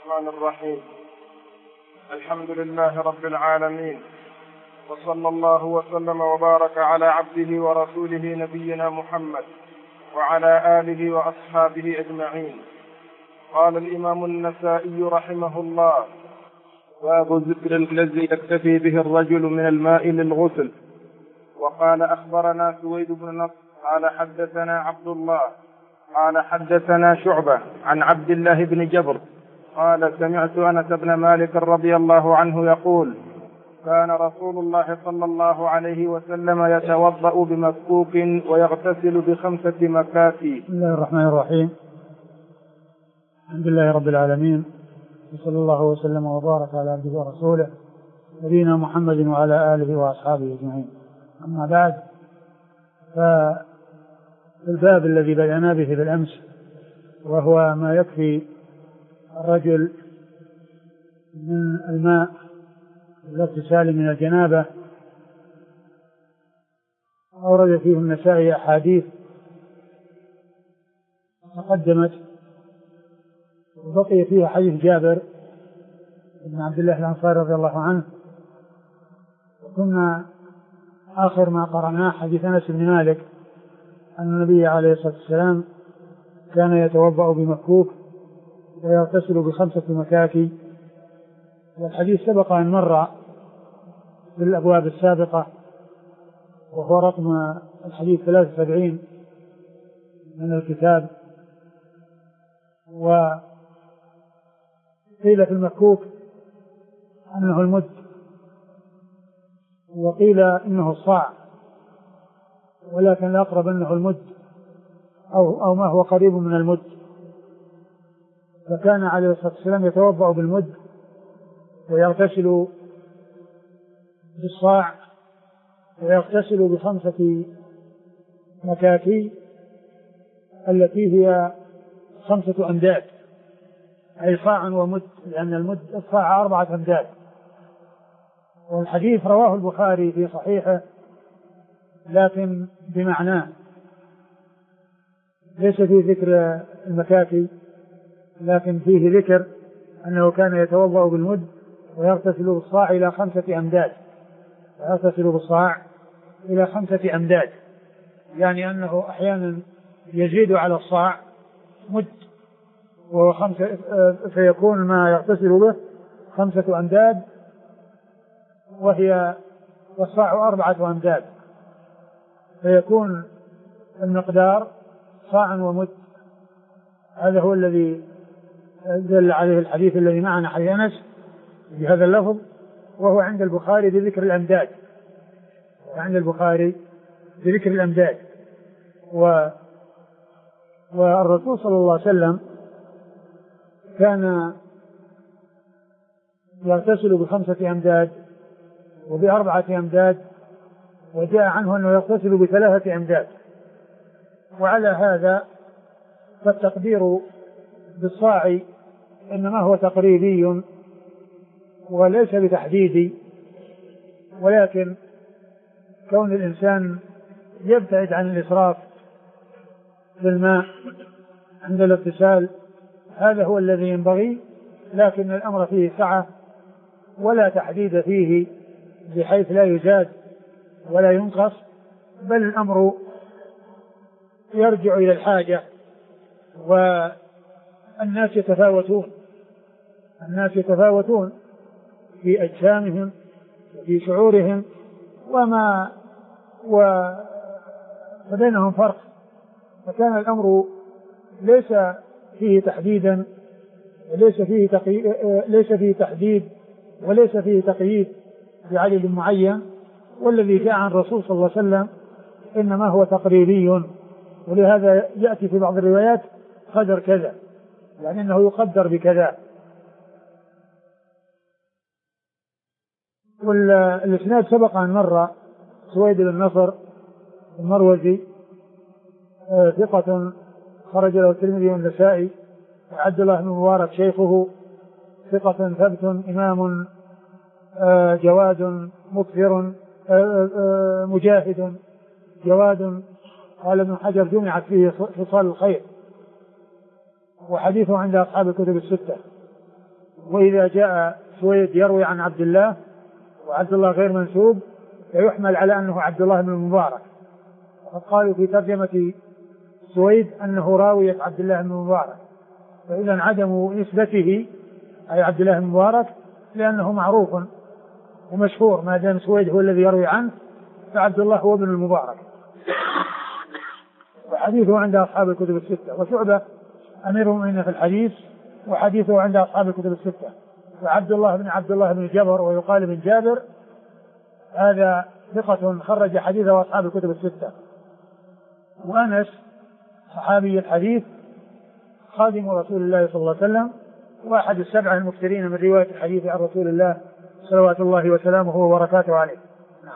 الرحمن الرحيم. الحمد لله رب العالمين، وصلى الله وسلم وبارك على عبده ورسوله نبينا محمد وعلى آله وأصحابه أجمعين. قال الإمام النسائي رحمه الله: باب ذكر الذي يكتفي به الرجل من الماء للغسل. وقال: أخبرنا سويد بن نصر قال حدثنا عبد الله قال حدثنا شعبة عن عبد الله بن جبر قال: سمعت أنس بن مالك رضي الله عنه يقول: كان رسول الله صلى الله عليه وسلم يتوضأ بمكوك ويغتسل ب5 مكاكي. بسم الله الرحمن الرحيم. الحمد لله رب العالمين، وصلى الله وسلم وبارك على عبده ورسوله نبينا محمد وعلى آله وأصحابه أجمعين. أما بعد، فالباب الذي بدأنا به بالأمس وهو ما يكفي الرجل من الماء للاغتسال من الجنابة، أورد فيه النسائي أحاديث تقدمت، وبقي فيها حديث جابر بن عبد الله الأنصاري رضي الله عنه. وكنا آخر ما قرأناه حديث أنس بن مالك أن النبي عليه الصلاة والسلام كان يتوضأ بمكوك ويغتسل ب5 مكاكي. والحديث سبق أن مر في الأبواب السابقة، وهو رقم الحديث 73 من الكتاب. وقيل في المكوك أنه المد، وقيل إنه الصاع، ولكن الأقرب أنه المد أو ما هو قريب من المد. فكان عليه الصلاة والسلام يتوضأ بالمد ويغتسل بالصاع ويغتسل ب5 مكاكي التي هي 5 أمداد، أي صاع ومد، لأن المد الصاع 4 أمداد. والحديث رواه البخاري في صحيحه لكن بمعناه، ليس فيه ذكر المكاكي، لكن فيه ذكر أنه كان يتوضأ بالمد ويغتسل بالصاع إلى 5 أمداد، ويغتسل بالصاع إلى 5 أمداد، يعني أنه أحيانا يزيد على الصاع مد فيكون ما يغتسل به 5 أمداد، وهي والصاع 4 أمداد، فيكون المقدار صاع ومد. هذا هو الذي دل عليه الحديث الذي معنا حديث أنس بهذا اللفظ، وهو عند البخاري بذكر الأمداد، عند البخاري بذكر الأمداد. والرسول صلى الله عليه وسلم كان يغتسل ب5 أمداد وب4 أمداد، وجاء عنه أنه يغتسل ب3 أمداد. وعلى هذا فالتقدير بالصاع إنما هو تقريبي وليس بتحديدي، ولكن كون الإنسان يبتعد عن الإسراف في الماء عند الاغتسال هذا هو الذي ينبغي، لكن الأمر فيه سعة ولا تحديد فيه بحيث لا يزاد ولا ينقص، بل الأمر يرجع إلى الحاجة. والناس يتفاوتون في أجسامهم وفي شعورهم فبينهم فرق، فكان الأمر ليس فيه تحديدا وليس فيه تحديد وليس فيه تقييد بعدد معين. والذي جاء عن الرسول صلى الله عليه وسلم إنما هو تقريبي، ولهذا يأتي في بعض الروايات قدر كذا، يعني أنه يقدر بكذا. والإسناد سبق أن مر سويد بن نصر المروزي ثقة خرج له الترمذي والنسائي، وعبد الله بن مبارك شيخه ثقة ثبت إمام جواد مكثر مجاهد جواد. قال ابن حجر جمعت فيه خصال الخير، وحديثه عند أصحاب الكتب 6. وإذا جاء سويد يروي عن عبد الله وعبد الله غير منسوب فيحمل على أنه عبد الله بن المبارك. وقد قالوا في ترجمة سويد أنه راوية عبد الله بن المبارك، فإذا عدم نسبته أي عبد الله بن المبارك لأنه معروف ومشهور، ما دام سويد هو الذي يروي عنه فعبد الله هو ابن المبارك. وحديثه عند أصحاب الكتب الستة. وشعبة أمير المؤمنين في الحديث وحديثه عند أصحاب الكتب الستة. وعبد الله بن جبر ويقال بن جابر هذا ثقة خرج حديثه أصحاب الكتب الستة. وأنس صحابي الحديث خادم رسول الله صلى الله عليه وسلم وأحد السبعة المكثرين من رواية الحديث عن رسول الله صلوات الله وسلامه وبركاته عليه. نعم.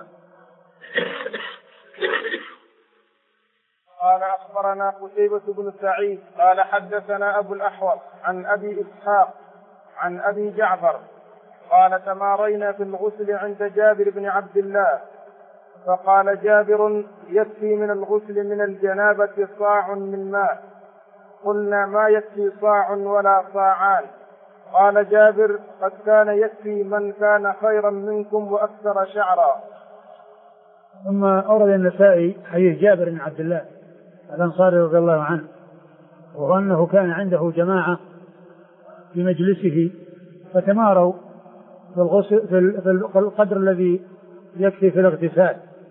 قال أخبرنا قتيبة بن سعيد قال حدثنا أبو الأحوص عن أبي إسحاق عن أبي جعفر قال تمارينا في الغسل عند جابر بن عبد الله فقال جابر يكفي من الغسل من الجنابة صاع من ماء. قلنا ما يكفي صاع ولا صاعان. قال جابر قد كان يكفي من كان خيرا منكم وأكثر شعرا. ثم أورد النسائي حديث جابر بن عبد الله الأنصاري رضي الله عنه، وأنه كان عنده جماعة في مجلسه فتماروا في الغسل في القدر الذي يكفي في الاغتسال.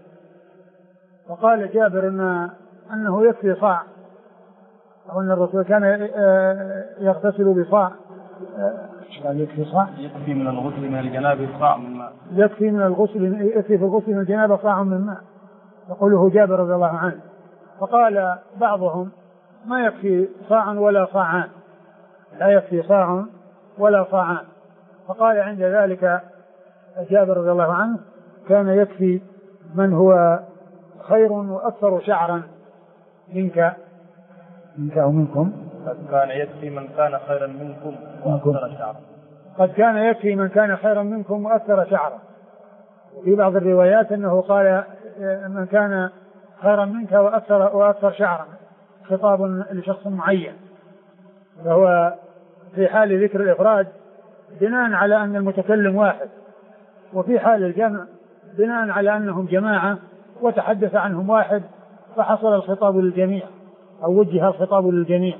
وقال جابر أنه يكفي صاع، أو أن الرسول كان يغتسل بصاع. يكفي صاع يكفي من الغسل من الجنابة صاع من ماء. يكفي في الغسل من الجنابة صاع من ماء، يقوله جابر رضي الله عنه. فقال بعضهم ما يكفي صاع ولا صاعان، لا يكفي صاع ولا صاعان. فقال عند ذلك جابر رضي الله عنه كان يكفي من هو خير وأكثر شعرا منك أو منكم. قد كان يكفي من كان خيرا منكم وأكثر شعرا. قد كان يكفي من كان خيرا منكم وأكثر شعرا. وفي بعض الروايات أنه قال من كان خيرا منك وأكثر شعرا، خطاب لشخص معين. فهو في حال ذكر الإفراد بناء على أن المتكلم واحد، وفي حال الجمع بناء على أنهم جماعة وتحدث عنهم واحد فحصل الخطاب للجميع أو وجه الخطاب للجميع.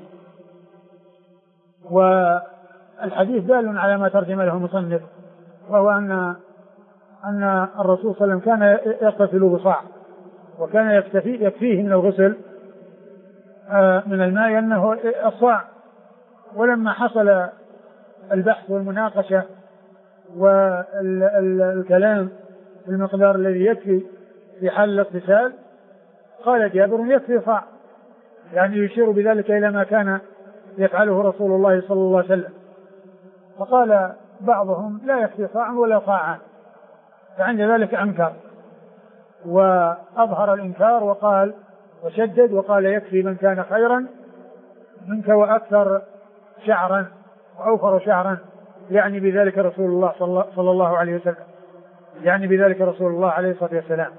والحديث دال على ما ترجم له المصنف، وهو أن الرسول صلى الله عليه وسلم كان يغتسل بصاع، وكان يكفيه من الغسل من الماء أنه الصاع. ولما حصل البحث والمناقشة والكلام في المقدار الذي يكفي في حال الاغتسال قال جابر يكفي صاع، يعني يشير بذلك إلى ما كان يفعله رسول الله صلى الله عليه وسلم. فقال بعضهم لا يكفي صاع ولا صاعان، فعند ذلك أنكر وأظهر الإنكار وقال وشدد وقال يكفي من كان خيرا منك وأكثر شعرا وأوفر شعرا، يعني بذلك رسول الله صلى الله عليه وسلم، يعني بذلك رسول الله عليه الصلاة والسلام.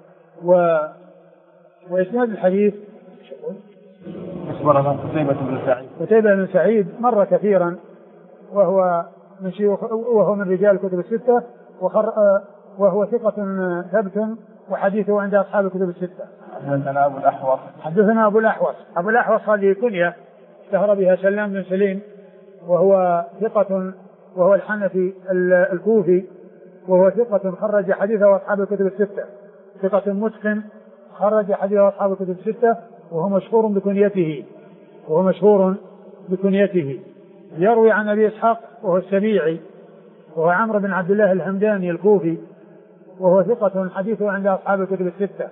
وإسناد الحديث أخبرنا قتيبة بن سعيد مر كثيرا، وهو من رجال الكتب الستة، وهو ثقة ثبت وحديثه عند أصحاب الكتب الستة. حدثنا أبو الأحوص هذه كنية اشتهر بها سلام بن سليم، وهو ثقة، وهو الحنفي الكوفي، وهو ثقة خرج حديثه أصحاب الكتب الستة، ثقة متقن خرج حديثه أصحاب الكتب الستة، وهو مشهور بكنيته. يروي عن أبي إسحاق وهو السبيعي، وهو عمرو بن عبد الله الهمداني الكوفي، وهو ثقة حديثه عند أصحاب الكتب الستة.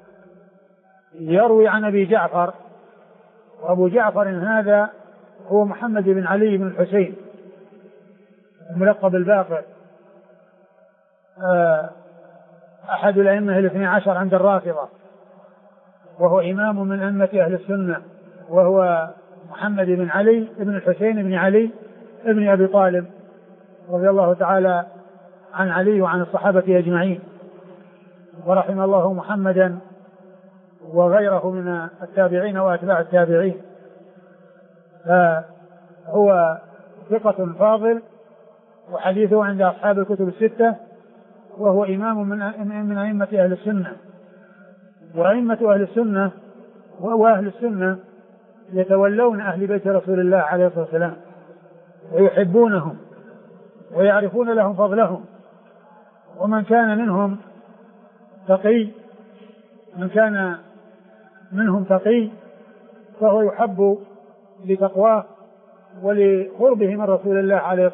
يروي عن أبي جعفر، وأبو جعفر هذا هو محمد بن علي بن الحسين الملقب الباقر، أحد الأئمة 12 عند الرافضة، وهو إمام من أئمة أهل السنة، وهو محمد بن علي بن الحسين بن علي ابن أبي طالب رضي الله تعالى عن علي وعن الصحابة أجمعين، ورحم الله محمدا وغيره من التابعين وأتباع التابعين. فهو ثقة فاضل وحديثه عند أصحاب الكتب الستة، وهو إمام من أئمة أهل السنة. وأئمة أهل السنة وأهل السنة يتولون أهل بيت رسول الله عليه الصلاة والسلام ويحبونهم ويعرفون لهم فضلهم. ومن كان منهم تقي فهو يحب لتقواه ولقربه من رسول الله عليه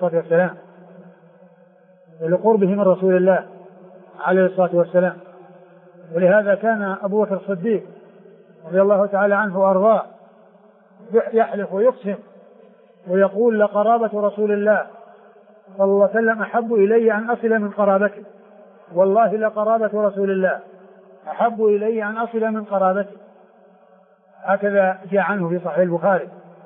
الصلاة والسلام. ولهذا كان أبو بكر الصديق رضي الله تعالى عنه وأرضاه يحلف ويقسم ويقول: لقرابة رسول الله صلى الله عليه وسلم أحب إلي أن أصل من قرابته، والله لقرابة رسول الله أحب إلي أن أصل من قرابته. هكذا جاء عنه في صحيح البخاري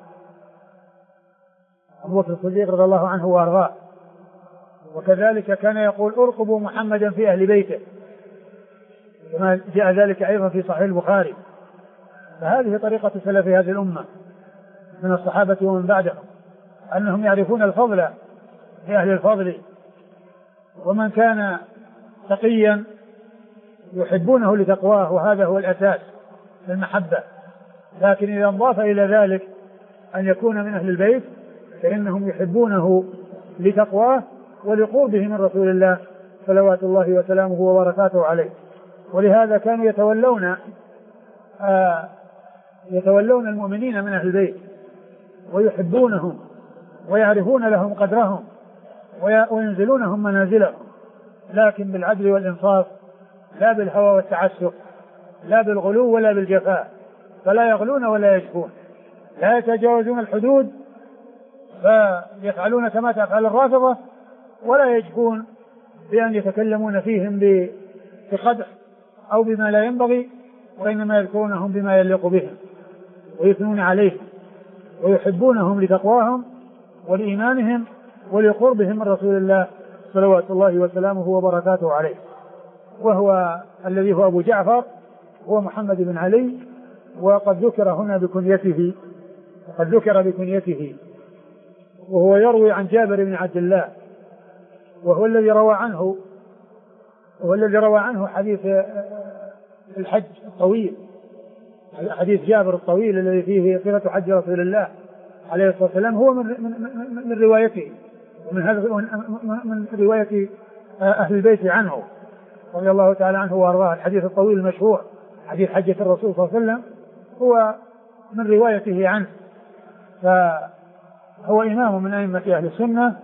أبو بكر الصديق رضي الله عنه وأرضاه. وكذلك كان يقول: ارقبوا محمدا في أهل بيته، كما جاء ذلك أيضا في صحيح البخاري. فهذه طريقة سلف هذه الأمة من الصحابة ومن بعدهم، أنهم يعرفون الفضل لأهل الفضل، ومن كان تقيا يحبونه لتقواه، وهذا هو الأساس للمحبة. لكن إذا انضاف إلى ذلك أن يكون من أهل البيت فإنهم يحبونه لتقواه ولقربه من رسول الله صلوات الله وسلامه وبركاته عليه. ولهذا كانوا يتولون المؤمنين من أهل البيت ويحبونهم ويعرفون لهم قدرهم وينزلونهم منازلهم، لكن بالعدل والإنصاف، لا بالهوى والتعسف، لا بالغلو ولا بالجفاء. فلا يغلون ولا يجفون، لا يتجاوزون الحدود فيفعلون كما تفعل الرافضة، ولا يجفون بأن يتكلمون فيهم بقدح أو بما لا ينبغي، وإنما يذكرونهم بما يليق بهم ويثنون عليهم ويحبونهم لتقواهم ولإيمانهم ولقربهم من رسول الله صلوات الله وسلامه وبركاته عليه. وهو الذي هو أبو جعفر هو محمد بن علي، وقد ذكر هنا بكنيته، وهو يروي عن جابر بن عبد الله، وهو الذي روى عنه حديث الحج الطويل، حديث جابر الطويل الذي فيه صفة حج رسول الله عليه الصلاة والسلام، هو من روايته، من رواية أهل البيت عنه رضي الله تعالى عنه وأرضاه. الحديث الطويل المشهور حديث حجة الرسول صلى الله عليه وسلم هو من روايته عنه. فهو إمام من أئمة أهل السنة،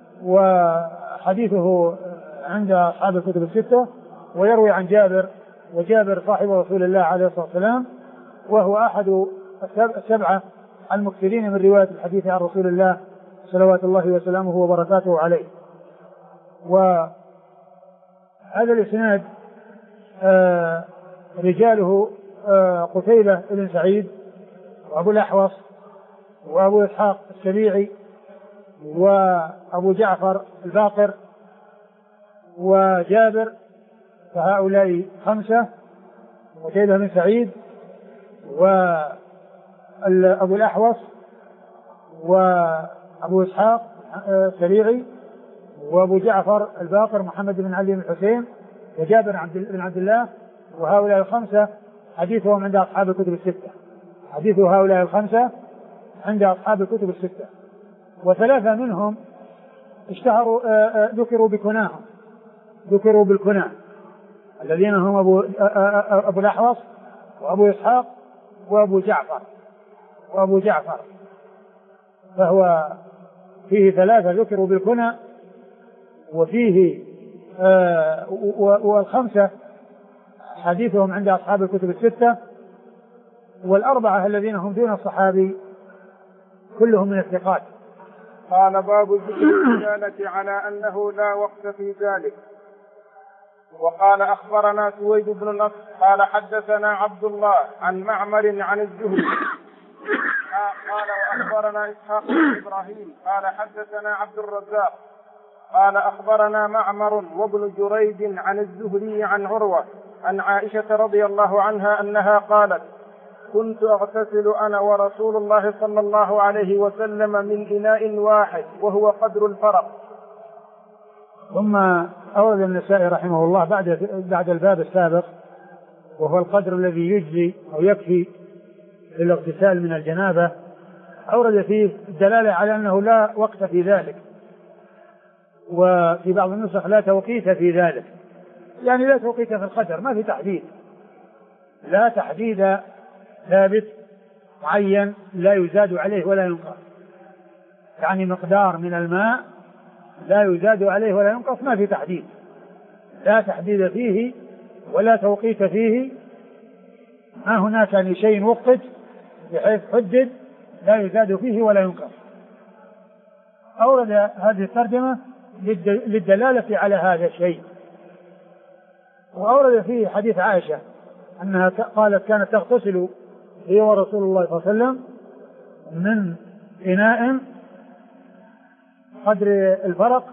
وحديثه عند أصحاب الكتب الستة، ويروي عن جابر، وجابر صاحب رسول الله عليه الصلاة والسلام، وهو أحد السبعة المكثرين من رواية الحديث عن رسول الله صلوات الله وسلامه وبركاته عليه. وهذا الإسناد رجاله قتيبة بن سعيد وأبو الأحوص وأبو إسحاق السبيعي وأبو جعفر الباقر وجابر، فهؤلاء خمسة: قتيبة بن سعيد وأبو الأحوص وأبو إسحاق السبيعي وأبو جعفر الباقر محمد بن علي بن الحسين وجابر بن عبد الله. وهؤلاء الخمسة حديثهم عند أصحاب الكتب الستة، وثلاثة منهم اشتهروا ذكروا بالكنى، الذين هم أبو الأحوص وأبو إسحاق وأبو جعفر. فهو فيه ثلاثة ذكروا بالكنى، وفيه والخمسة حديثهم عند أصحاب الكتب الستة، والأربعة الذين هم دون الصحابي كلهم من الثقات. قال: باب ذكر الدلالة على أنه لا وقت في ذلك. وقال: أخبرنا سويد بن نصر قال: حدثنا عبد الله عن معمر عن الزهري قال: وأخبرنا إسحاق بن إبراهيم قال: حدثنا عبد الرزاق قال: أخبرنا معمر وابن جريج عن الزهري عن عروة عن عائشة رضي الله عنها أنها قالت: كنت أغتسل أنا ورسول الله صلى الله عليه وسلم من إناء واحد وهو قدر الفرق، ثم أورد النسائي رحمه الله بعد الباب السابق وهو القدر الذي يجزي أو يكفي للاغتسال من الجنابة، أورد فيه الدلالة على أنه لا وقت في ذلك، وفي بعض النسخ لا توقيت في ذلك، يعني لا توقيت في القدر، ما في تحديد، لا تحديد ثابت معين لا يزاد عليه ولا ينقص، يعني مقدار من الماء لا يزاد عليه ولا ينقص، ما في تحديد، لا تحديد فيه ولا توقيت فيه، ما هناك يعني شيء وقت بحيث حدد لا يزاد فيه ولا ينقص. أورد هذه الترجمة للدلالة على هذا الشيء. وأورد فيه حديث عائشة أنها قالت كانت تغتسل هي ورسول الله صلى الله عليه وسلم من إناء قدر الفرق،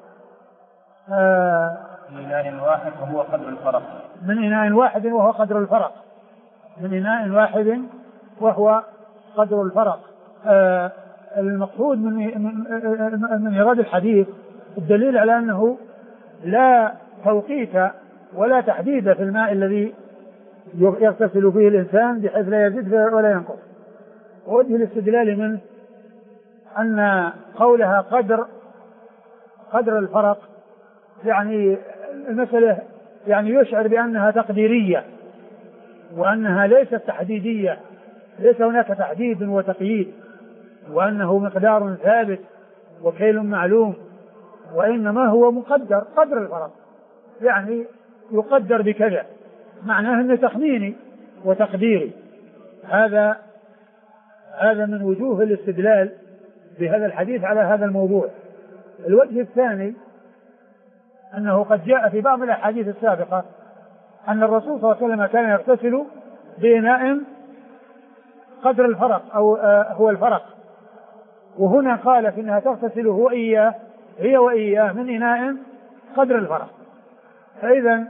من إناء واحد وهو قدر الفرق، من إناء واحد وهو قدر الفرق، من إناء واحد وهو قدر الفرق. المقصود من إيراد الحديث الدليل على أنه لا توقيت ولا تحديد في الماء الذي يغتسل فيه الإنسان بحيث لا يزيد ولا ينقص. ووجه الاستدلال منه أن قولها قدر الفرق، يعني المسألة يعني يشعر بأنها تقديرية وأنها ليست تحديدية، ليس هناك تحديد وتقييد، وأنه مقدار ثابت وكيل معلوم، وإنما هو مقدر قدر الفرق، يعني يقدر بكذا، معناه أنه تخميني وتقديري. هذا من وجوه الاستدلال بهذا الحديث على هذا الموضوع. الوجه الثاني أنه قد جاء في بعض الأحاديث السابقة أن الرسول صلى الله عليه وسلم كان يغتسل بإناء قدر الفرق أو هو الفرق، وهنا قال إنها تغتسل هي وإياه من إناء قدر الفرق. فإذا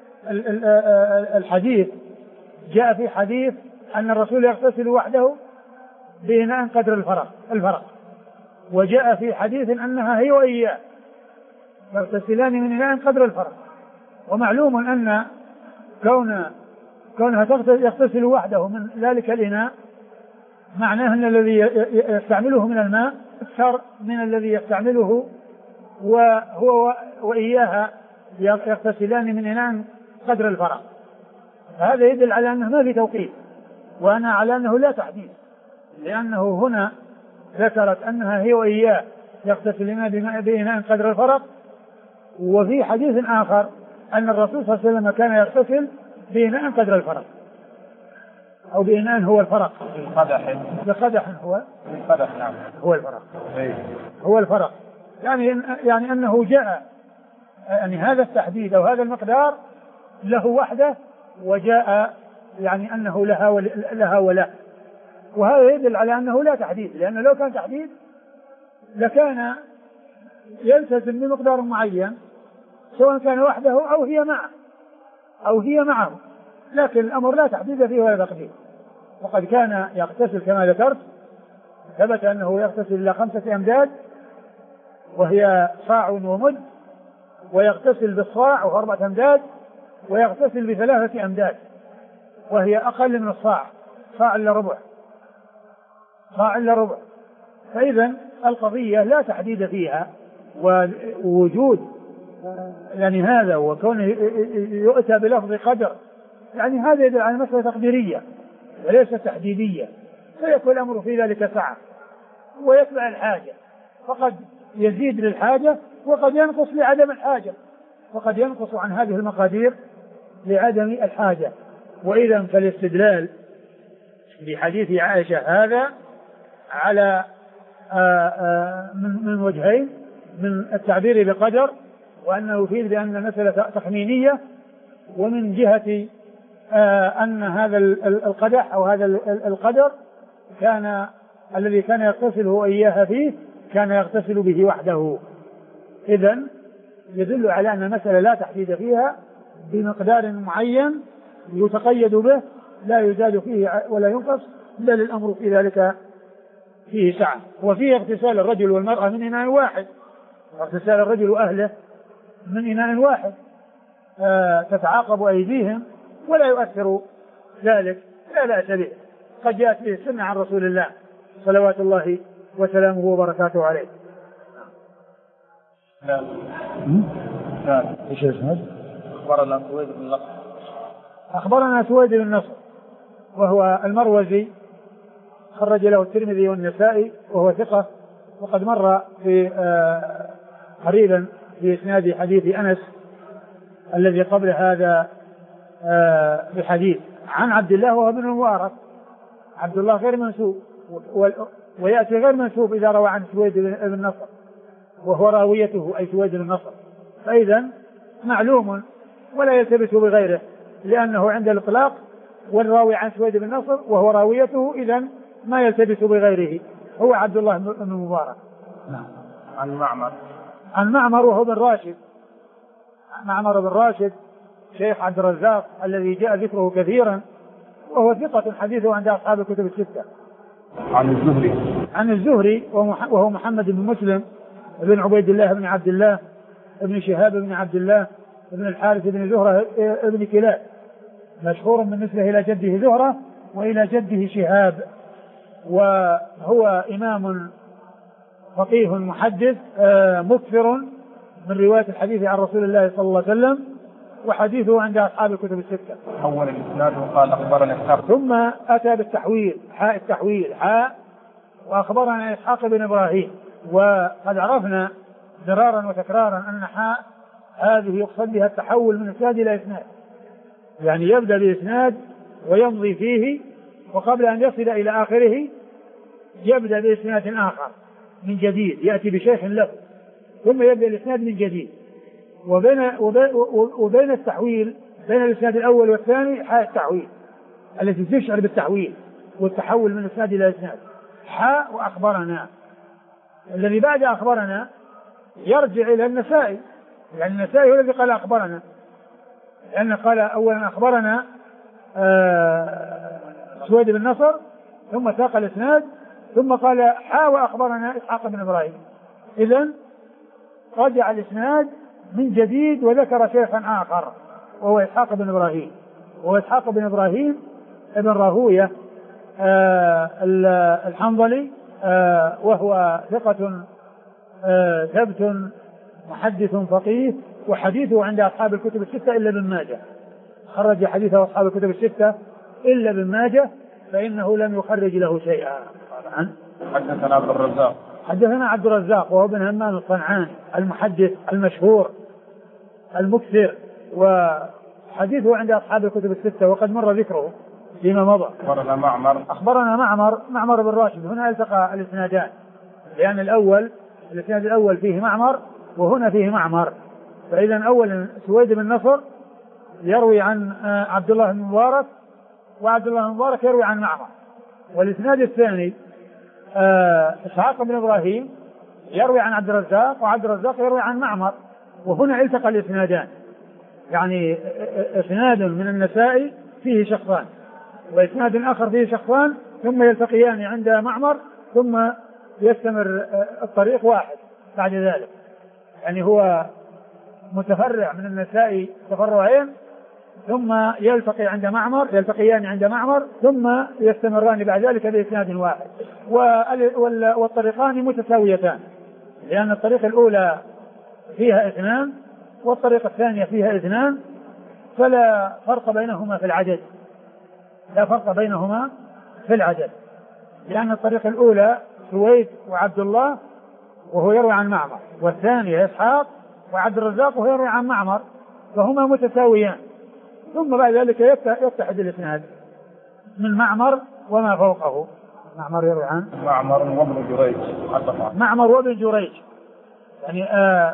الحديث جاء في حديث أن الرسول يغتسل وحده بإناء قدر الفرق، وجاء في حديث أنها هي وإياه يغتسلان من إناء قدر الفرق. ومعلوم أن كونها يغتسل وحده من ذلك الإناء معناه أن الذي يستعمله من الماء أكثر من الذي يستعمله وهو وإياها يغتسلان من إناء قدر الفرق. هذا يدل على أنه ما في توقيت، وأنا على أنه لا تحديد، لأنه هنا ذكرت أنها هي وإياه يغتسلان بإناء قدر الفرق، وفي حديث آخر أن الرسول صلى الله عليه وسلم كان يغتسل بإناء قدر الفرق أو بإناء هو الفرق، بقدح نعم هو الفرق، هو الفرق، يعني أنه جاء يعني هذا التحديد أو هذا المقدار له وحده، وجاء يعني أنه لها ولا، وهذا يدل على أنه لا تحديد، لأنه لو كان تحديد لكان يلتزم بمقدار معين سواء كان وحده أو هي معه، لكن الأمر لا تحديد فيه ولا تقدير. وقد كان يغتسل كما ذكرت، ثبت أنه يغتسل إلى 5 أمداد وهي صاع ومد، ويغتسل بالصاع وهو 4 أمداد، ويغتسل ب3 أمداد وهي أقل من الصاع، صاع إلا ربع. فإذا القضية لا تحديد فيها، ووجود يعني هذا وكونه يؤتى بلفظ قدر يعني هذا يدل على مسألة تقديرية وليس تحديدية، فيكون الأمر في ذلك سعة ويتبع الحاجة، فقد يزيد للحاجة وقد ينقص لعدم الحاجة، وقد ينقص عن هذه المقادير لعدم الحاجة. وإذا فالاستدلال بحديث عائشة هذا على من وجهين: من التعبير بقدر وأنه يفيد بأن المسألة تخمينية، ومن جهة أن هذا القدح أو هذا القدر كان الذي كان يغتسل هو إياها فيه كان يغتسل به وحده. إذن يدل على أن المسألة لا تحديد فيها بمقدار معين يتقيد به لا يزاد فيه ولا ينقص، بل الأمر في ذلك فيه سعة. وفيه اغتسال الرجل والمرأة من إناء واحد، اغتسال الرجل وأهله من إناء واحد تتعاقب أيديهم ولا يؤثر ذلك، لا بأس به، قد جاءت به السنة عن رسول الله صلوات الله وسلامه وبركاته عليه. ايش اسمه؟ أخبرنا سويد بن نصر وهو المروزي، خرج له الترمذي والنسائي وهو ثقة، وقد مر في قريبا في إسناد حديث أنس الذي قبل هذا بحديث عن عبد الله وهو ابن المبارك. عبد الله غير منسوب، ويأتي غير منسوب إذا روى عن سويد بن نصر وهو راويته أي سويد بن نصر، فإذا معلوم ولا يلتبس بغيره، لأنه عند الإطلاق والراوي عن سويد بن نصر وهو راويته إذا ما يلتبس بغيره، هو عبد الله بن المبارك. عن معمر وهو بن راشد، معمر بن راشد شيخ عبد الرزاق الذي جاء ذكره كثيرا، وهو ثقة حديثه عند أصحاب الكتب الستة. عن الزهري وهو محمد بن مسلم بن عبيد الله بن عبد الله بن شهاب بن عبد الله بن الحارث بن زهرة بن كلاب، مشهور بالنسبة إلى جده زهرة وإلى جده شهاب، وهو إمام فقيه محدث مكثر من رواية الحديث عن رسول الله صلى الله عليه وسلم، وحديثه عند أصحاب الكتب الستة. حول الإسناد وقال أخبرنا إسحاق، ثم أتى بالتحويل، حاء التحويل حاء وأخبرنا إسحاق بن إبراهيم. وقد عرفنا مرارا وتكرارا أن حاء هذه يقصد بها التحول من إسناد إلى إسناد، يعني يبدأ بإسناد ويمضي فيه، وقبل أن يصل إلى آخره يبدأ بإسناد آخر من جديد يأتي بشيخ له، ثم يبدأ الإسناد من جديد. وبين التحويل بين الإسناد الأول والثاني حاء التحويل التي تشعر بالتحويل والتحول من إسناد إلى إسناد. حاء وأخبرنا، الذي بعد أخبرنا يرجع إلى النسائي، يعني النسائي هو الذي قال أخبرنا، لأن قال أولا أخبرنا سويد بن نصر، ثم ساق الإسناد، ثم قال حاء وأخبرنا إسحاق بن إبراهيم. إذن رجع الإسناد من جديد وذكر شيخا آخر وهو إسحاق بن إبراهيم، وهو إسحاق بن إبراهيم ابن راهوية الحنظلي، وهو ثقة ثبت محدث فقيه، وحديثه عند أصحاب الكتب الستة إلا ابن ماجه، خرج حديثه أصحاب الكتب الستة إلا ابن ماجه، فإنه لم يخرج له شيئا. حدثنا عبد الرزاق وهو بن همام الصنعاني المحدث المشهور المكثر، وحديثه عند أصحاب الكتب الستة وقد مر ذكره فيما مضى. أخبرنا معمر بن راشد. هنا التقى الإسنادان، لأن الإسناد الأول فيه معمر وهنا فيه معمر، فإذا أولا سويد بن نصر يروي عن عبد الله بن مبارك، وعبد الله بن مبارك يروي عن معمر، والإسناد الثاني إسحاق بن إبراهيم يروي عن عبد الرزاق، وعبد الرزاق يروي عن معمر، وهنا التقى الإسنادان، يعني إسناد من النسائي فيه شخصان، وإسناد آخر فيه شخصان، ثم يلتقيان عند معمر، ثم يستمر الطريق واحد بعد ذلك، يعني هو متفرع من النسائي تفرعين، ثم يلتقيان عند معمر، ثم يستمران بعد ذلك بإسناد واحد، والطريقان متساويتان، لأن الطريق الأولى فيها اثنان والطريقة الثانية فيها اثنان، فلا فرق بينهما في العدد، لأن الطريقة الأولى سويد وعبد الله وهو يروي عن معمر، والثانية إسحاق وعبد الرزاق وهو يروي عن معمر، فهما متساويان، ثم بعد ذلك يتحد الإسناد من معمر وما فوقه. معمر يروي عن معمر وابن جريج، يعني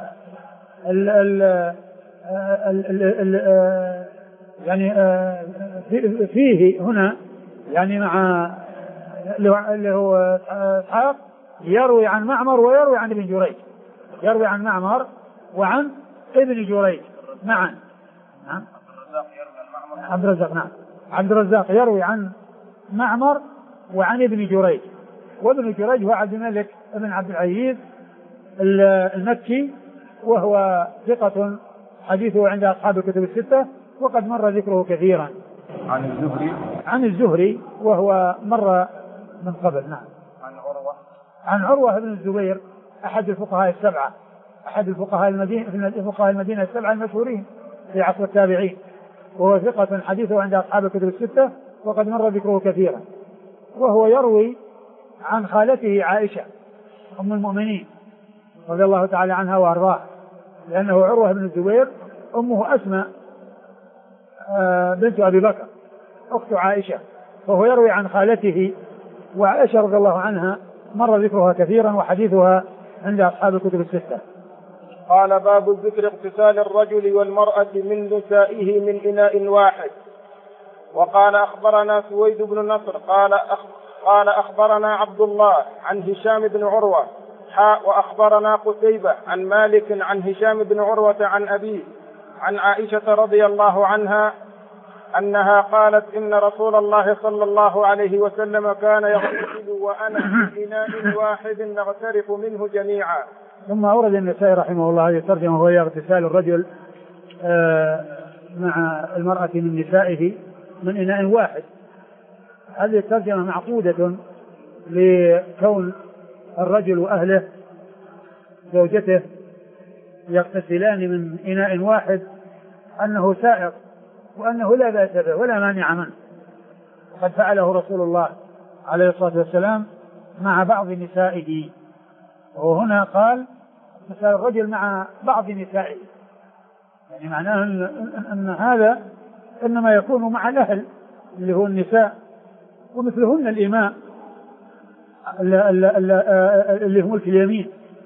يعني فيه هنا يعني مع اللي هو إسحاق يروي عن معمر ويروي عن ابن جريج، يروي عن معمر وعن ابن جريج معا. نعم عبد الرزاق يروي عن معمر وعن ابن جريج، وابن جريج هو عبد الملك بن عبد العزيز المكي وهو ثقة حديثه عند أصحاب الكتب الستة وقد مر ذكره كثيرا. عن الزهري وهو مر من قبل. نعم. عن عروة بن الزبير أحد الفقهاء السبعة، أحد الفقهاء المدينة السبعة المشهورين في عصر التابعين، وهو ثقة حديثه عند أصحاب الكتب الستة وقد مر ذكره كثيرا. وهو يروي عن خالته عائشة أم المؤمنين رضي الله تعالى عنها وأرضاها، لأنه عروة بن الزبير أمه أسماء بنت أبي بكر أخت عائشة، فهو يروي عن خالته، وعائشة رضي الله عنها مر ذكرها كثيرا وحديثها عند أصحاب الكتب الستة. قال: باب ذكر اغتسال الرجل والمرأة من نسائه من إناء واحد. وقال: أخبرنا سويد بن نصر قال أخبرنا عبد الله عن هشام بن عروة وأخبرنا قتيبة عن مالك عن هشام بن عروة عن أبيه عن عائشة رضي الله عنها أنها قالت: إن رسول الله صلى الله عليه وسلم كان يغتسل وأنا في إناء واحد نغترف منه جميعا. ثم أورد النسائي رحمه الله هذه الترجمة، وهي اغتسال الرجل مع المرأة من نسائه من إناء واحد. هذه الترجمة معقودة لكون الرجل وأهله زوجته يغتسلان من إناء واحد، أنه سائق وأنه لا بأس به ولا مانع منه، وقد فعله رسول الله عليه الصلاة والسلام مع بعض نسائه. وهنا قال مثل الرجل مع بعض نسائه، يعني معناه أن هذا إنما يكون مع الأهل اللي هو النساء، ومثلهن الإماء اللي هم ملك اليمين.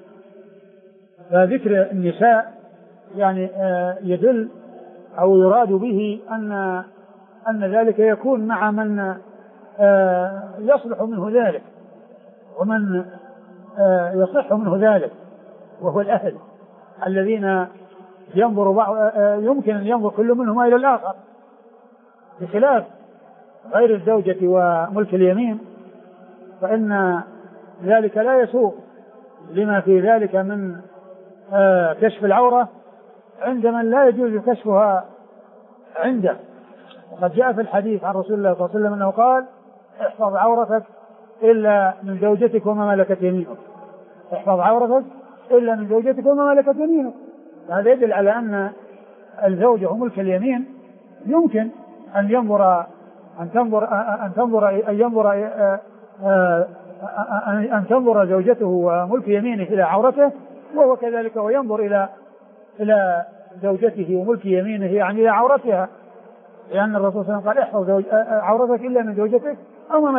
فذكر النساء يعني يدل أو يراد به أن ذلك يكون مع من يصلح منه ذلك ومن يصح منه ذلك، وهو الأهل الذين يمكن أن ينظر كل منهما إلى الآخر، بخلاف غير الزوجة وملك اليمين، فإن ذلك لا يسوغ لما في ذلك من كشف العورة عند من لا يجوز كشفها عنده. وقد جاء في الحديث عن رسول الله صلى الله عليه وسلم أنه قال: احفظ عورتك إلا من زوجتك وما ملكت يمينك. احفظ عورتك إلا من زوجتك وما ملكت يمينك. هذا يدل على أن الزوجة وملك اليمين يمكن أن تنظر زوجته وملك يمينه إلى عورته، وهو كذلك وينظر إلى زوجته وملك يمينه يعني إلى عورتها، لأن الرسول صلى الله عليه وسلم قال: احفظ عورتك إلا من زوجتك أو ما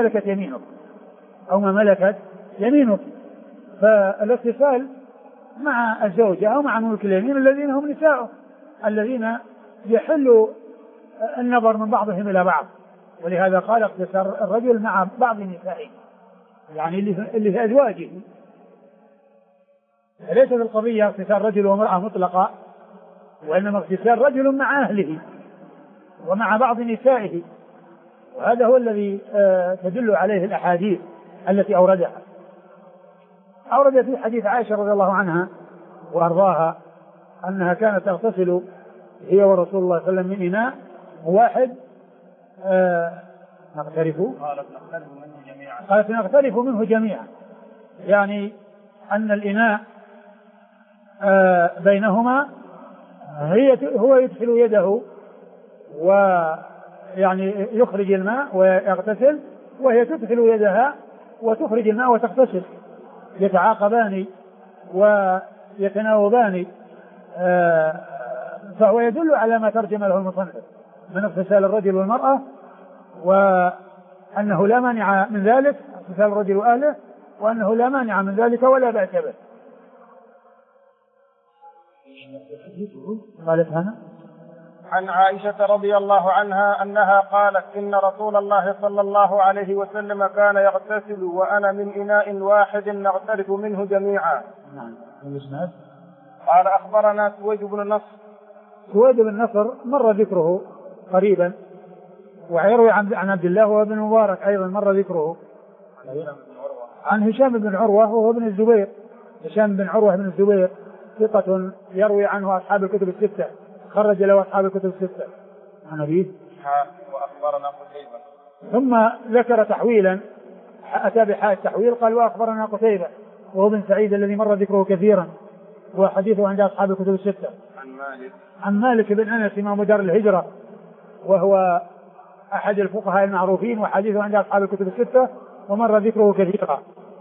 ملكت يمينك. فالاتصال مع الزوجة أو مع ملك اليمين الذين هم نساء الذين يحل النظر من بعضهم إلى بعض، ولهذا قال: اغتسل الرجل مع بعض نسائه، يعني اللي في أزواجه. ليس في القضية اغتسال رجل ومرأة مطلقة، وإنما اغتسال رجل مع أهله ومع بعض نسائه، وهذا هو الذي تدل عليه الأحاديث التي أوردها. أورد في حديث عائشة رضي الله عنها وأرضاها أنها كانت تغتسل هي ورسول الله صلى الله عليه وسلم من إناء واحد قالت نغترف منه جميعا، يعني أن الإناء بينهما هو يدخل يده ويعني يخرج الماء ويغتسل، وهي تدخل يدها وتخرج الماء وتغتسل، يتعاقبان ويتناوبان. فهو يدل على ما ترجم له المصنف من اغتسال الرجل والمرأة، وأنه لا مانع من ذلك، اغتسال الرجل وأهله، وأنه لا مانع من ذلك ولا بأس به. قالت هنا عن عائشة رضي الله عنها أنها قالت: إن رسول الله صلى الله عليه وسلم كان يغتسل وأنا من إناء واحد نغترف منه جميعا. قال: أخبرنا سويد بن نصر. سويد بن نصر مر ذكره قريبا، ويروي عن عبد الله وابن مبارك أيضا مر ذكره، عن هشام بن عروة وهو ابن الزبير. هشام بن عروة بن الزبير ثقة يروي عنه أصحاب الكتب الستة، خرج له أصحاب الكتب الستة. عن أبيه. وأخبرنا قتيبة. ثم ذكر تحويلا، أتى بحاء التحويل قال وأخبرنا قتيبة وهو بن سعيد الذي مر ذكره كثيرا وحديثه عند أصحاب الكتب الستة. عن مالك بن أنس إمام دار الهجرة وهو أحد الفقهاء المعروفين وحديثه عند أصحاب الكتب الستة ومر ذكره كثيرا.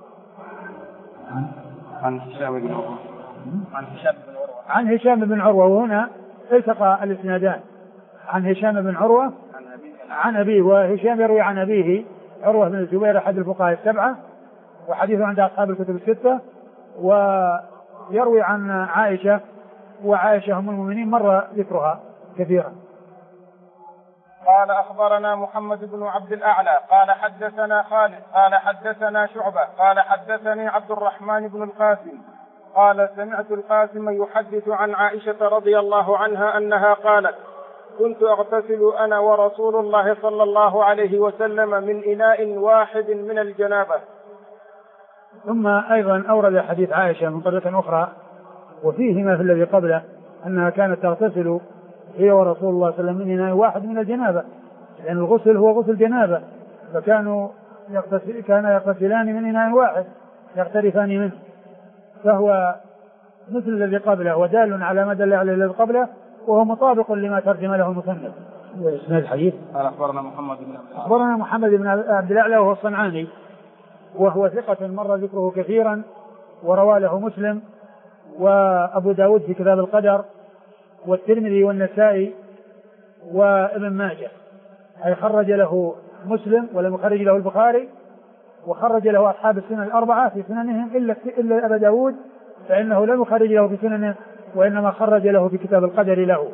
عن هشام بن عروة. عن هشام بن عروة، وهنا التقى الاسنادان، عن هشام بن عروة عن أبيه، وهشام يروي عن أبيه عروة بن الزبير أحد الفقهاء السبعة وحديثه عند أصحاب الكتب الستة، ويروي عن عائشة، وعائشة أم المؤمنين مر ذكرها كثيرا. قال أخبرنا محمد بن عبد الأعلى قال حدثنا خالد قال حدثنا شعبة قال حدثني عبد الرحمن بن القاسم قال سمعت القاسم يحدث عن عائشة رضي الله عنها أنها قالت كنت أغتسل أنا ورسول الله صلى الله عليه وسلم من إناء واحد من الجنابة. ثم أيضا أورد حديث عائشة من طريقة أخرى وفيه ما في الذي قبله أنها كانت تغتسل هي ورسول الله صلى الله عليه وسلم من إناء واحد من الجنابة، لأن الغسل هو غسل جنابة، فكانوا يغتسلان من إناء واحد يغترفان منه، فهو مثل الذي قبله ودال على ما دل عليه الذي قبله، وهو مطابق لما ترجم له المصنف. اسناد الحديث أخبرنا محمد بن عبد الأعلى وهو الصنعاني وهو ثقة مر ذكره كثيرا وروى له مسلم وأبو داود في كتاب القدر والترمذي والنسائي وابن ماجه، أي خرج له مسلم ولم يخرج له البخاري، وخرج له أصحاب السنن الأربعة في سننهم إلا أبا داود فإنه لم يخرج له في سننه وإنما خرج له في كتاب القدر له.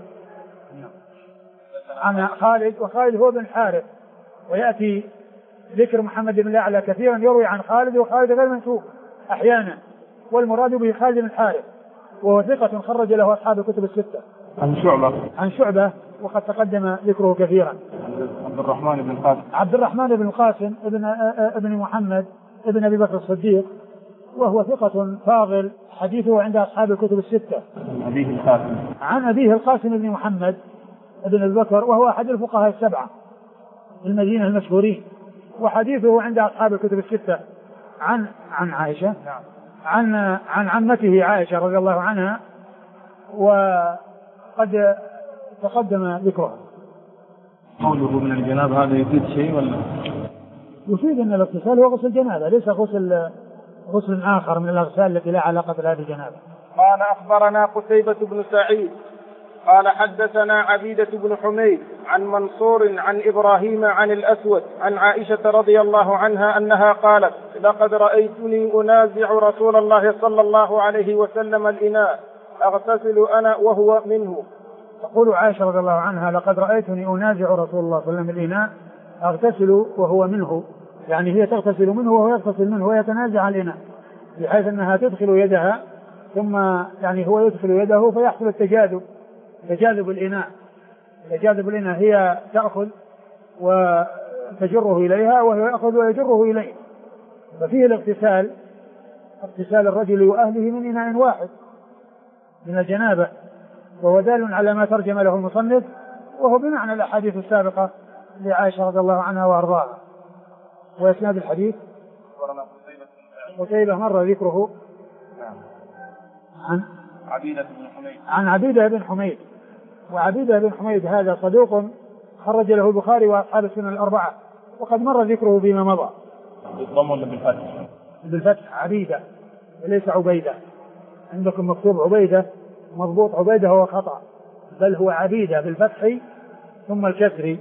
عن خالد، وخالد هو بن حارث، ويأتي ذكر محمد بن الأعلى كثيرا يروي عن خالد، وخالد غير منسوب أحيانا، والمراد به خالد بن حارث وهو ثقة خرج له أصحاب الكتب الستة. عن شعبة وقد تقدم ذكره كثيرا. عبد الرحمن بن القاسم ابن محمد ابن أبي بكر الصديق وهو ثقة فاضل حديثه عند أصحاب الكتب الستة. عن أبيه القاسم بن محمد ابن أبي بكر وهو أحد الفقهاء السبعة المدينة المشهورين، وحديثه عند أصحاب الكتب الستة. عن عائشة، عن عمته عائشة رضي الله عنها، وقد تقدم ذكرها. قوله من الجنابة هذا يفيد شيء ولا؟ يفيد أن الاغتسال هو غسل جنابة، ليس غسل آخر من الأغسال التي لا علاقة لها بالجنابة. قال أخبرنا قتيبة بن سعيد قال حدثنا عبيدة بن حميد عن منصور عن إبراهيم عن الأسود عن عائشة رضي الله عنها أنها قالت لقد رأيتني أنازع رسول الله صلى الله عليه وسلم الإناء أغتسل أنا وهو منه. تقول عائشة رضي الله عنها لقد رأيتني أنازع رسول الله صلى الله عليه وسلم الإناء أغتسل وهو منه، يعني هي تغتسل منه وهو يغتسل منه ويتنازع الإناء، بحيث أنها تدخل يدها ثم يعني هو يدخل يده فيحصل تجاذب الإناء. هي تأخذ وتجره إليها وهو يأخذ ويجره إليه، ففيه اغتسال الرجل وأهله من إناء واحد من الجنابة، وهو دال على ما ترجم له المصنف، وهو بمعنى الأحاديث السابقة لعائشة رضي الله عنها وأرضاها. وإسناد الحديث قتيبة مر ذكره عن عبيدة بن حميد، وعبيدة بن حميد هذا صدوق خرج له البخاري وأصحاب السنن الأربعة، وقد مر ذكره فيما مضى. بالضم ولا بالفتح؟ بالفتح عبيدة وليس عبيدة، عندكم مكتوب عبيدة مضبوط عبيدة هو خطأ، بل هو عبيدة بالفتح ثم الكسر.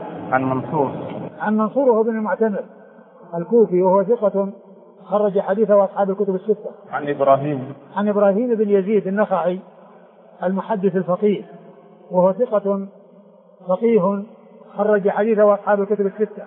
عن منصور هو بن المعتمر الكوفي وهو ثقة خرج حديثه أصحاب الكتب الستة. عن إبراهيم بن يزيد النخعي المحدث الفقيه وهو ثقة فقيه خرج حديثه أصحاب الكتب الستة.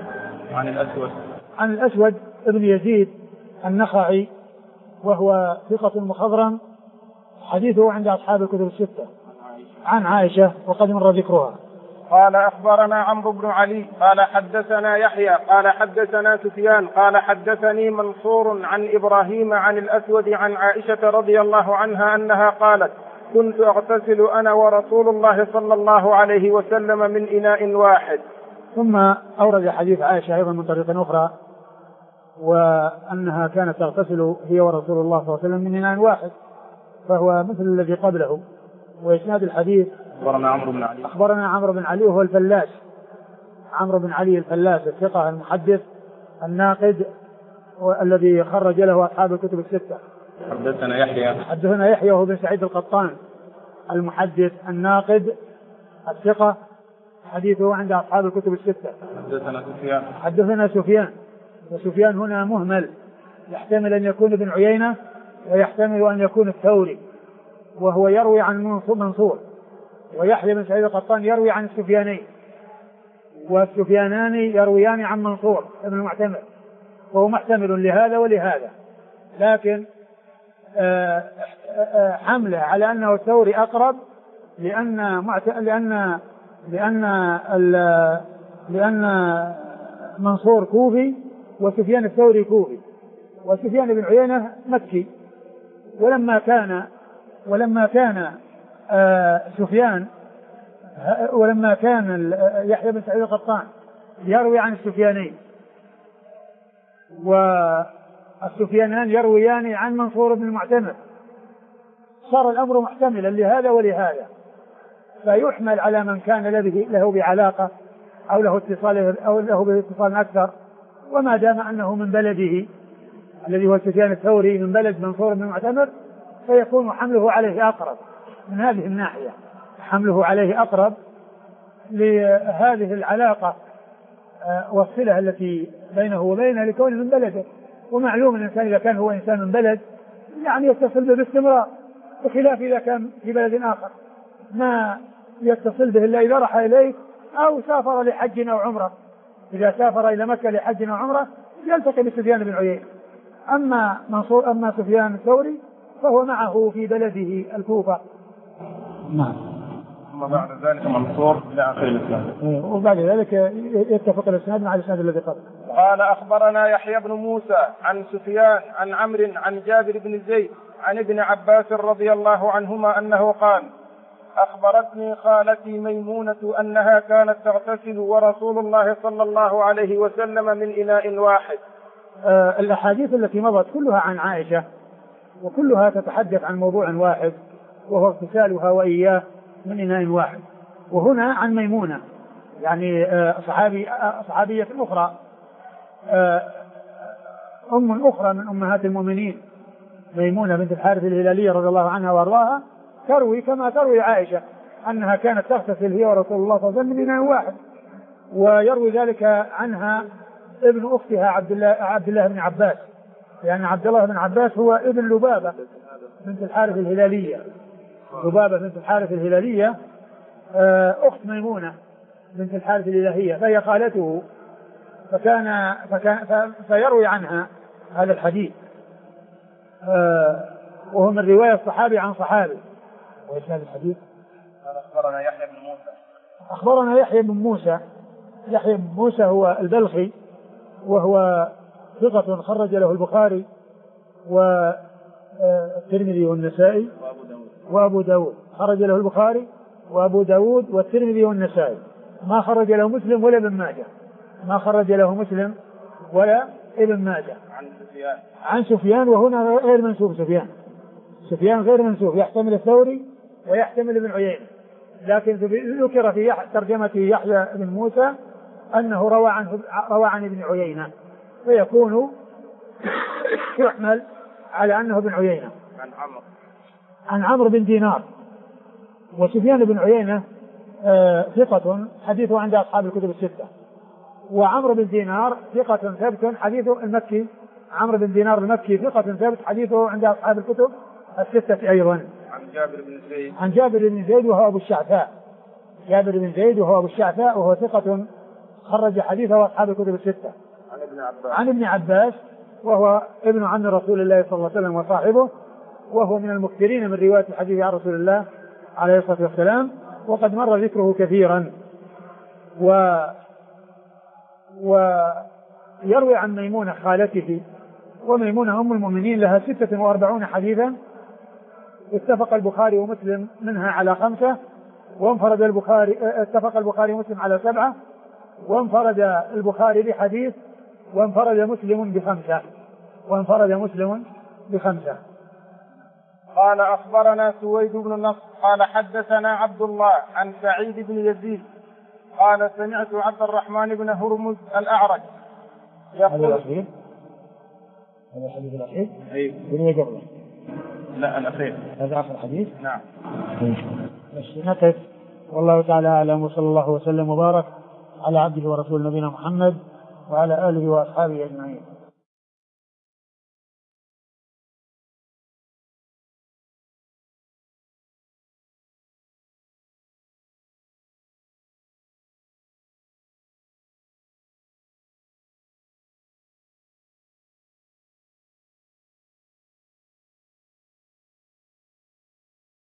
عن الأسود بن يزيد النخعي وهو ثقة مخضرم حديثه عند أصحاب الكتب الستة. عن عائشة وقد مر ذكرها. قال أخبرنا عمرو بن علي قال حدثنا يحيى قال حدثنا سفيان قال حدثني منصور عن إبراهيم عن الأسود عن عائشة رضي الله عنها أنها قالت كنت أغتسل أنا ورسول الله صلى الله عليه وسلم من إناء واحد. ثم أورد حديث عائشة أيضا من طريق أخرى وأنها كانت تغتسل هي ورسول الله صلى الله عليه وسلم من إناء واحد، فهو مثل الذي قبله. وإسناد الحديث أخبرنا عمرو بن علي وهو الفلاس، عمرو بن علي الفلاس الثقة المحدث الناقد والذي خرج له أصحاب الكتب الستة. حدثنا يحيى وهو بن سعيد القطان المحدث الناقد الثقة حديثه عند أصحاب الكتب الستة. حدثنا سفيان وسفيان هنا مهمل، يحتمل أن يكون ابن عيينة ويحتمل أن يكون الثوري، وهو يروي عن منصور، ويحيى بن سعيد القطان يروي عن السفيانين، والسفيانان يرويان عن منصور ابن المعتمر، وهو محتمل لهذا ولهذا، لكن حمله على أنه الثوري أقرب لأن منصور كوفي وسفيان الثوري كوفي، وسفيان بن عيينة مكي. ولما كان يحيى بن سعيد القطان يروي عن السفيانين والسفيانان يرويان عن منصور بن المعتمر، صار الأمر محتملا لهذا ولهذا، فيحمل على من كان له بعلاقة أو له اتصال أو له باتصال أكثر، وما دام أنه من بلده الذي هو سفيان الثوري من بلد منصور بن المعتمر، فيكون حمله عليه أقرب من هذه الناحية، حمله عليه أقرب لهذه العلاقة والصلة التي بينه وبينه لكونه من بلده. ومعلوم الإنسان إذا كان هو إنسان من بلد يعني يتصل به باستمرار، بخلاف إذا كان في بلد آخر ما يتصل به إلا إذا راح إليه أو سافر لحج أو عمرة. إذا سافر إلى مكة لحج أو عمرة يلتقي بسفيان بن عيينة. أما سفيان الثوري فهو معه في بلده الكوفة. نعم. ثم بعد ذلك منصور إلى آخر الإسناد. وبعد ذلك يتفق الإسناد مع الإسناد الذي قبله. قال أخبرنا يحيى بن موسى عن سفيان عن عمرو عن جابر بن زيد عن ابن عباس رضي الله عنهما أنه قال أخبرتني خالتي ميمونة أنها كانت تغتسل ورسول الله صلى الله عليه وسلم من إناء واحد. الأحاديث التي مضت كلها عن عائشة وكلها تتحدث عن موضوع واحد وهو اغتسالها وإياه من إناء واحد. وهنا عن ميمونة يعني صحابية أخرى، أم أخرى من أمهات المؤمنين، ميمونة بنت الحارث الهلالية رضي الله عنها وأرضاها، تروي كما تروي عائشة أنها كانت تغتسل هي ورسول الله صلى الله عليه وسلم من إناء واحد. ويروي ذلك عنها ابن أختها عبد الله بن عباس، لأن عبد الله بن عباس هو ابن لبابة بنت الحارث الهلالية. لبابة بنت الحارث الهلالية أخت ميمونة بنت الحارث الهلالية، فهي خالته، فيروي عنها هذا الحديث، وهو من رواية صحابي عن صحابي. وإسناد الحديث أخبرنا يحيى بن موسى. أخبرنا يحيى بن موسى. يحيى بن موسى هو البلخي، وهو ثقة خرج له البخاري والترمذي والنسائي وأبو داود. خرج له البخاري وأبو داود والترمذي والنسائي، ما خرج له مسلم ولا ابن ماجه، ما خرج له مسلم ولا ابن ماجه. عن سفيان وهنا غير منسوب. سفيان غير منسوب، يحتمل الثوري ويحتمل ابن عيينة، لكن ذكر في ترجمة يحيى بن موسى أنه روى عن ابن عيينة، فيكون يحمل على أنه ابن عيينة. عن عمرو بن دينار. وسفيان بن عيينة ثقة حديثه عند أصحاب الكتب الستة، وعمرو بن دينار ثقة ثبت حديثه المكي. عمرو بن دينار المكي ثقة ثبت حديثه عند أصحاب الكتب الستة أيضا. عن جابر بن زيد وهو أبو الشعثاء. جابر بن زيد وهو أبو الشعثاء وهو ثقة خرج حديثه أصحاب الكتب الستة. عن ابن عباس وهو ابن عم رسول الله صلى الله عليه وسلم وصاحبه، وهو من المكثرين من رواية الحديث عن رسول الله عليه الصلاة والسلام، وقد مر ذكره كثيرا ويروي عن ميمونة خالته، وميمونة أم المؤمنين لها 46 حديثا، اتفق البخاري ومسلم منها على 5، وانفرد اتفق البخاري ومسلم على 7، وانفرد البخاري بحديث، وانفرد مسلم ب5. قال أخبرنا سويد بن نصر قال حدثنا عبد الله عن سعيد بن يزيد قال سمعت عبد الرحمن بن هرمز الأعرج يقول هذا الحديث الأخير؟ أي قبله؟ لا الأخير، هذا آخر حديث؟ نعم. نقف، والله تعالى أعلم، وصلى الله وسلم وبارك على عبده ورسول نبينا محمد وعلى آله وأصحابه أجمعين.